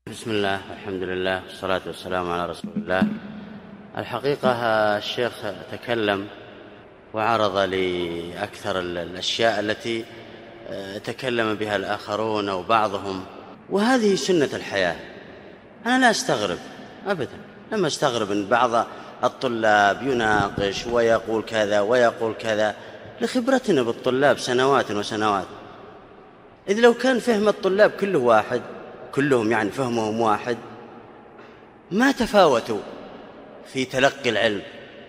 بسم الله والحمد لله والصلاة والسلام على رسول الله. الحقيقة الشيخ تكلم وعرض لي أكثر الأشياء التي تكلم بها الآخرون أو بعضهم، وهذه سنة الحياة. أنا لا أستغرب أبدا، لما أستغرب أن بعض الطلاب يناقش ويقول كذا ويقول كذا، لخبرتنا بالطلاب سنوات وسنوات. إذ لو كان فهم الطلاب كله واحد، كلهم يعني فهمهم واحد، ما تفاوتوا في تلقي العلم.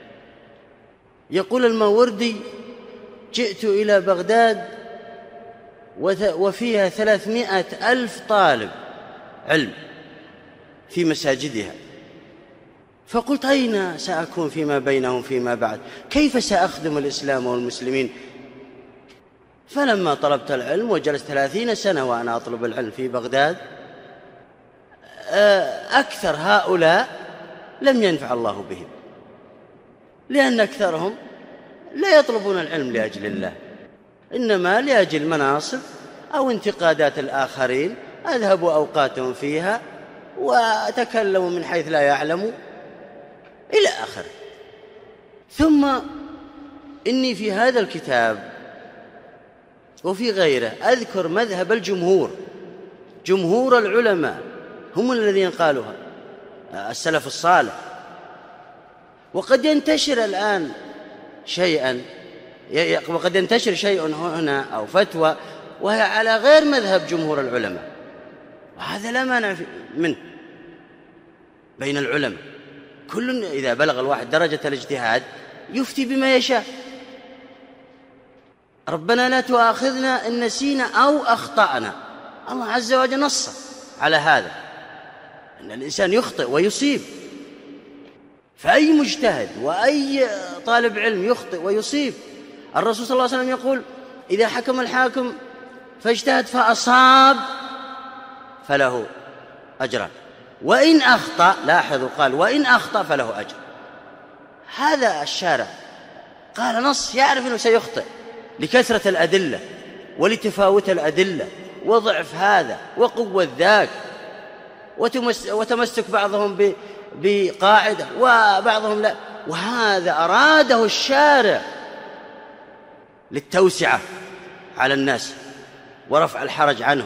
يقول الماوردي: جئت إلى بغداد وفيها 300,000 طالب علم في مساجدها، فقلت: أين سأكون فيما بينهم فيما بعد؟ كيف سأخدم الإسلام والمسلمين؟ فلما طلبت العلم وجلست 30 سنة وأنا أطلب العلم في بغداد، أكثر هؤلاء لم ينفع الله بهم، لأن أكثرهم لا يطلبون العلم لأجل الله، إنما لأجل مناصب أو انتقادات الآخرين، أذهبوا أوقاتهم فيها وتكلموا من حيث لا يعلموا إلى آخره. ثم إني في هذا الكتاب وفي غيره أذكر مذهب الجمهور، جمهور العلماء هم الذين قالوها، السلف الصالح. وقد ينتشر الآن شيئا، وقد ينتشر شيء هنا أو فتوى وهي على غير مذهب جمهور العلماء، وهذا لا مانع منه بين العلماء. كل إذا بلغ الواحد درجة الاجتهاد يفتي بما يشاء. ربنا لا تؤاخذنا إن نسينا أو أخطأنا، الله عز وجل نص على هذا، أن الإنسان يخطئ ويصيب، فأي مجتهد وأي طالب علم يخطئ ويصيب. الرسول صلى الله عليه وسلم يقول: إذا حكم الحاكم فاجتهد فأصاب فله أجران، وإن أخطأ، لاحظوا قال وإن أخطأ فله أجر. هذا الشارع قال نص، يعرف أنه سيخطئ لكثرة الأدلة ولتفاوت الأدلة وضعف هذا وقوة ذاك، وتمسك بعضهم بقاعدة وبعضهم لا، وهذا أراده الشارع للتوسعة على الناس ورفع الحرج عنهم.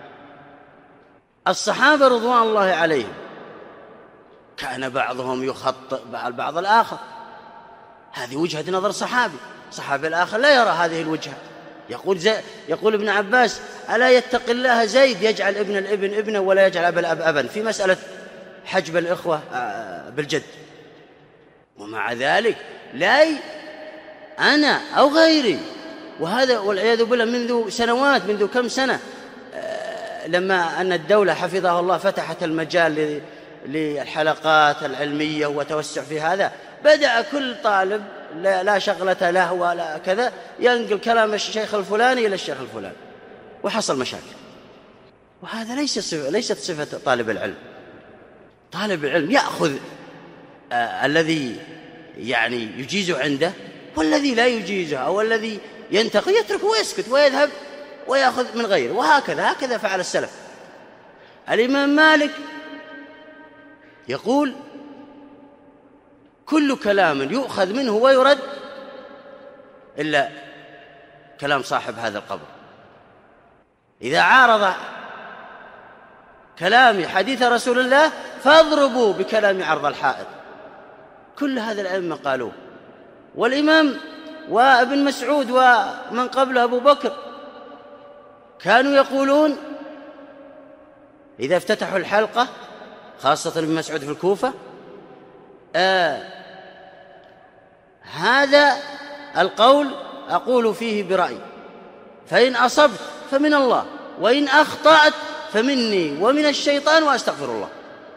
الصحابة رضوان الله عليهم كان بعضهم يخطئ بعض الآخر، هذه وجهة نظر صحابي الآخر لا يرى هذه الوجهة. يقول ابن عباس: ألا يتق الله زيد يجعل ابن الابن ابنا ولا يجعل أبا الأب أبا، في مسألة حجب الإخوة بالجد. ومع ذلك لا أنا أو غيري، وهذا والعياذ بالله منذ سنوات، منذ كم سنة، لما أن الدولة حفظها الله فتحت المجال للحلقات العلمية وتوسع في هذا، بدأ كل طالب لا شغلة له ولا كذا ينقل كلام الشيخ الفلاني إلى الشيخ الفلاني، وحصل مشاكل. وهذا ليست صفة طالب العلم. طالب العلم يأخذ الذي يعني يجيز عنده، والذي لا يجيزه أو الذي ينتقي يتركه ويسكت ويذهب ويأخذ من غيره، وهكذا فعل السلف. الإمام مالك يقول: كل كلام يؤخذ منه ويرد إلا كلام صاحب هذا القبر. إذا عارض كلامي حديث رسول الله فاضربوا بكلامي عرض الحائط. كل هذا العلم قالوه. والإمام وابن مسعود ومن قبله أبو بكر كانوا يقولون إذا افتتحوا الحلقة، خاصة ابن مسعود في الكوفة: هذا القول أقول فيه برأيي، فإن أصبت فمن الله، وإن أخطأت فمني ومن الشيطان وأستغفر الله.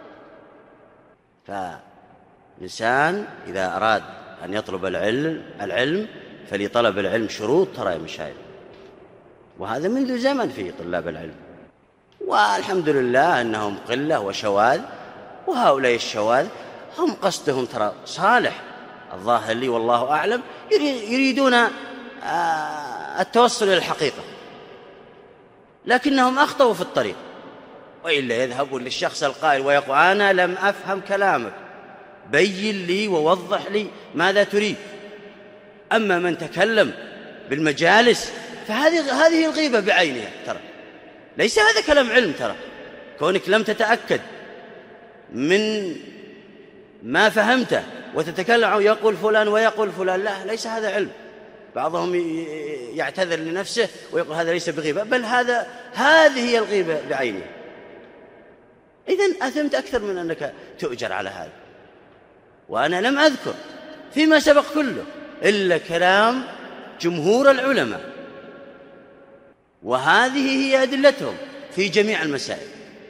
فالإنسان إذا أراد أن يطلب العلم فلطلب العلم شروط، ترى يا مشايخ، وهذا منذ زمن في طلاب العلم، والحمد لله أنهم قلة وشواذ، وهؤلاء الشواذ هم قصدهم ترى صالح، الظاهر لي والله أعلم يريدون التوصل إلى الحقيقة، لكنهم أخطأوا في الطريق. وإلا يذهب للشخص القائل ويقول أنا لم أفهم كلامك، بين لي ووضح لي ماذا تريد. أما من تكلم بالمجالس فهذه الغيبة بعينها، ترى ليس هذا كلام علم. ترى كونك لم تتأكد من ما فهمته وتتكلم يقول فلان ويقول فلان، لا، ليس هذا علم. بعضهم يعتذر لنفسه ويقول هذا ليس بغيبة، بل هذه هي الغيبة بعينها. إذن أثمت أكثر من أنك تؤجر على هذا. وأنا لم أذكر فيما سبق كله إلا كلام جمهور العلماء، وهذه هي أدلتهم في جميع المسائل،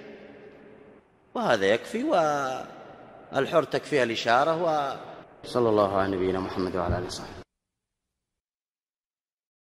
وهذا يكفي، والحر تكفيها الإشارة. وصلى الله على نبينا محمد وعلى آله وصحبه.